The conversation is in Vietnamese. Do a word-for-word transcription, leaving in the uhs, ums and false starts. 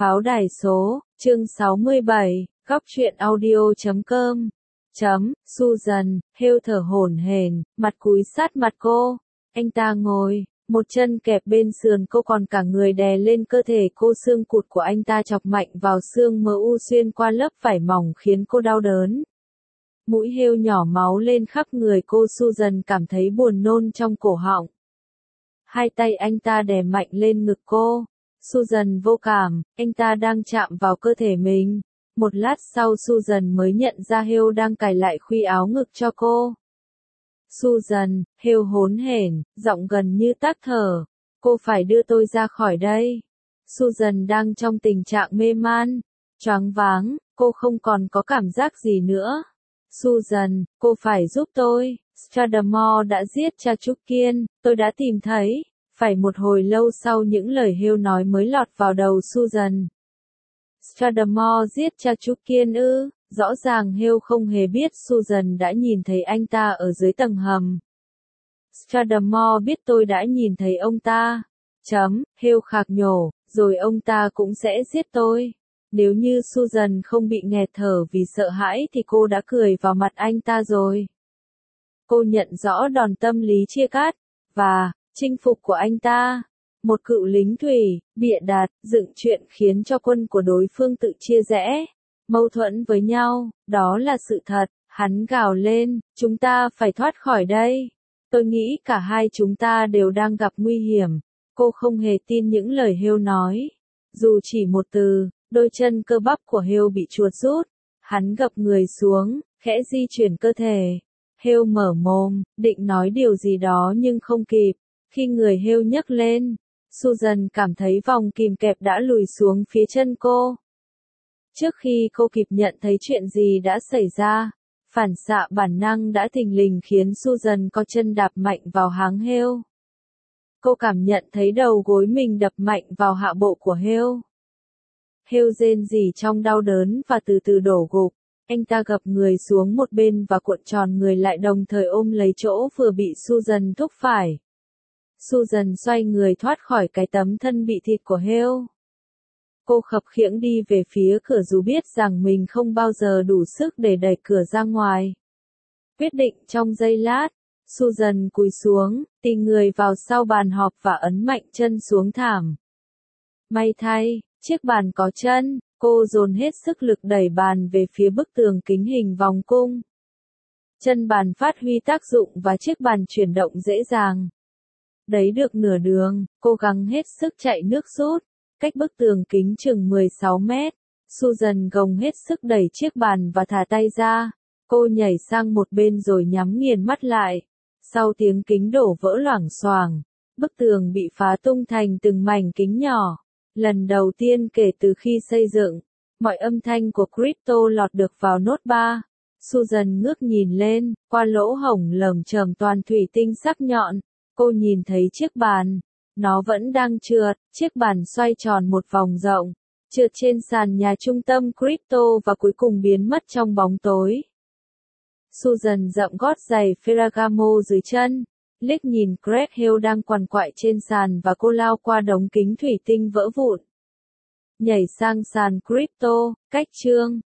Pháo đài số, chương sáu mươi bảy, góc truyện audio chấm com. Chấm, Susan, Hill thở hổn hển, mặt cúi sát mặt cô. Anh ta ngồi, một chân kẹp bên sườn cô còn cả người đè lên cơ thể cô, xương cụt của anh ta chọc mạnh vào xương mờ u xuyên qua lớp vải mỏng khiến cô đau đớn. Mũi Hill nhỏ máu lên khắp người cô, Susan cảm thấy buồn nôn trong cổ họng. Hai tay anh ta đè mạnh lên ngực cô. Susan vô cảm, anh ta đang chạm vào cơ thể mình. Một lát sau Susan mới nhận ra Hill đang cài lại khuy áo ngực cho cô. Susan, Hill hỗn hển, giọng gần như tắc thở. Cô phải đưa tôi ra khỏi đây. Susan đang trong tình trạng mê man, choáng váng, cô không còn có cảm giác gì nữa. Susan, cô phải giúp tôi. Stradamore đã giết cha Trúc Kiên, tôi đã tìm thấy. Phải một hồi lâu sau những lời Hill nói mới lọt vào đầu Susan. Stradamore giết cha Trúc Kiên ư? Rõ ràng Hill không hề biết Susan đã nhìn thấy anh ta ở dưới tầng hầm. Stradamore biết tôi đã nhìn thấy ông ta. Chấm, Hill khạc nhổ, rồi ông ta cũng sẽ giết tôi. Nếu như Susan không bị nghẹt thở vì sợ hãi thì cô đã cười vào mặt anh ta rồi. Cô nhận rõ đòn tâm lý chia cắt và chinh phục của anh ta. Một cựu lính thủy, bịa đặt, dựng chuyện khiến cho quân của đối phương tự chia rẽ, mâu thuẫn với nhau, đó là sự thật. Hắn gào lên, chúng ta phải thoát khỏi đây. Tôi nghĩ cả hai chúng ta đều đang gặp nguy hiểm. Cô không hề tin những lời Hill nói. Dù chỉ một từ, đôi chân cơ bắp của Hill bị chuột rút. Hắn gập người xuống, khẽ di chuyển cơ thể. Hill mở mồm, định nói điều gì đó nhưng không kịp. Khi người Hill nhấc lên, Susan cảm thấy vòng kìm kẹp đã lùi xuống phía chân cô. Trước khi cô kịp nhận thấy chuyện gì đã xảy ra, phản xạ bản năng đã thình lình khiến Susan có chân đạp mạnh vào háng Hill. Cô cảm nhận thấy đầu gối mình đập mạnh vào hạ bộ của Hill. Hill rên rỉ trong đau đớn và từ từ đổ gục. Anh ta gập người xuống một bên và cuộn tròn người lại, đồng thời ôm lấy chỗ vừa bị Susan thúc phải. Susan xoay người thoát khỏi cái tấm thân bị thịt của Hill. Cô khập khiễng đi về phía cửa dù biết rằng mình không bao giờ đủ sức để đẩy cửa ra ngoài. Quyết định trong giây lát, Susan cúi xuống, tì người vào sau bàn họp và ấn mạnh chân xuống thảm. May thay, chiếc bàn có chân, cô dồn hết sức lực đẩy bàn về phía bức tường kính hình vòng cung. Chân bàn phát huy tác dụng và chiếc bàn chuyển động dễ dàng. Đấy được nửa đường, cô gắng hết sức chạy nước rút, cách bức tường kính chừng mười sáu mét. Susan gồng hết sức đẩy chiếc bàn và thả tay ra. Cô nhảy sang một bên rồi nhắm nghiền mắt lại. Sau tiếng kính đổ vỡ loảng xoảng, bức tường bị phá tung thành từng mảnh kính nhỏ. Lần đầu tiên kể từ khi xây dựng, mọi âm thanh của crypto lọt được vào nốt ba. Susan ngước nhìn lên, qua lỗ hổng lởm chởm toàn thủy tinh sắc nhọn. Cô nhìn thấy chiếc bàn. Nó vẫn đang trượt, chiếc bàn xoay tròn một vòng rộng, trượt trên sàn nhà trung tâm crypto và cuối cùng biến mất trong bóng tối. Susan dậm gót giày Ferragamo dưới chân, liếc nhìn Greg Hill đang quằn quại trên sàn và cô lao qua đống kính thủy tinh vỡ vụn. Nhảy sang sàn crypto, cách chương.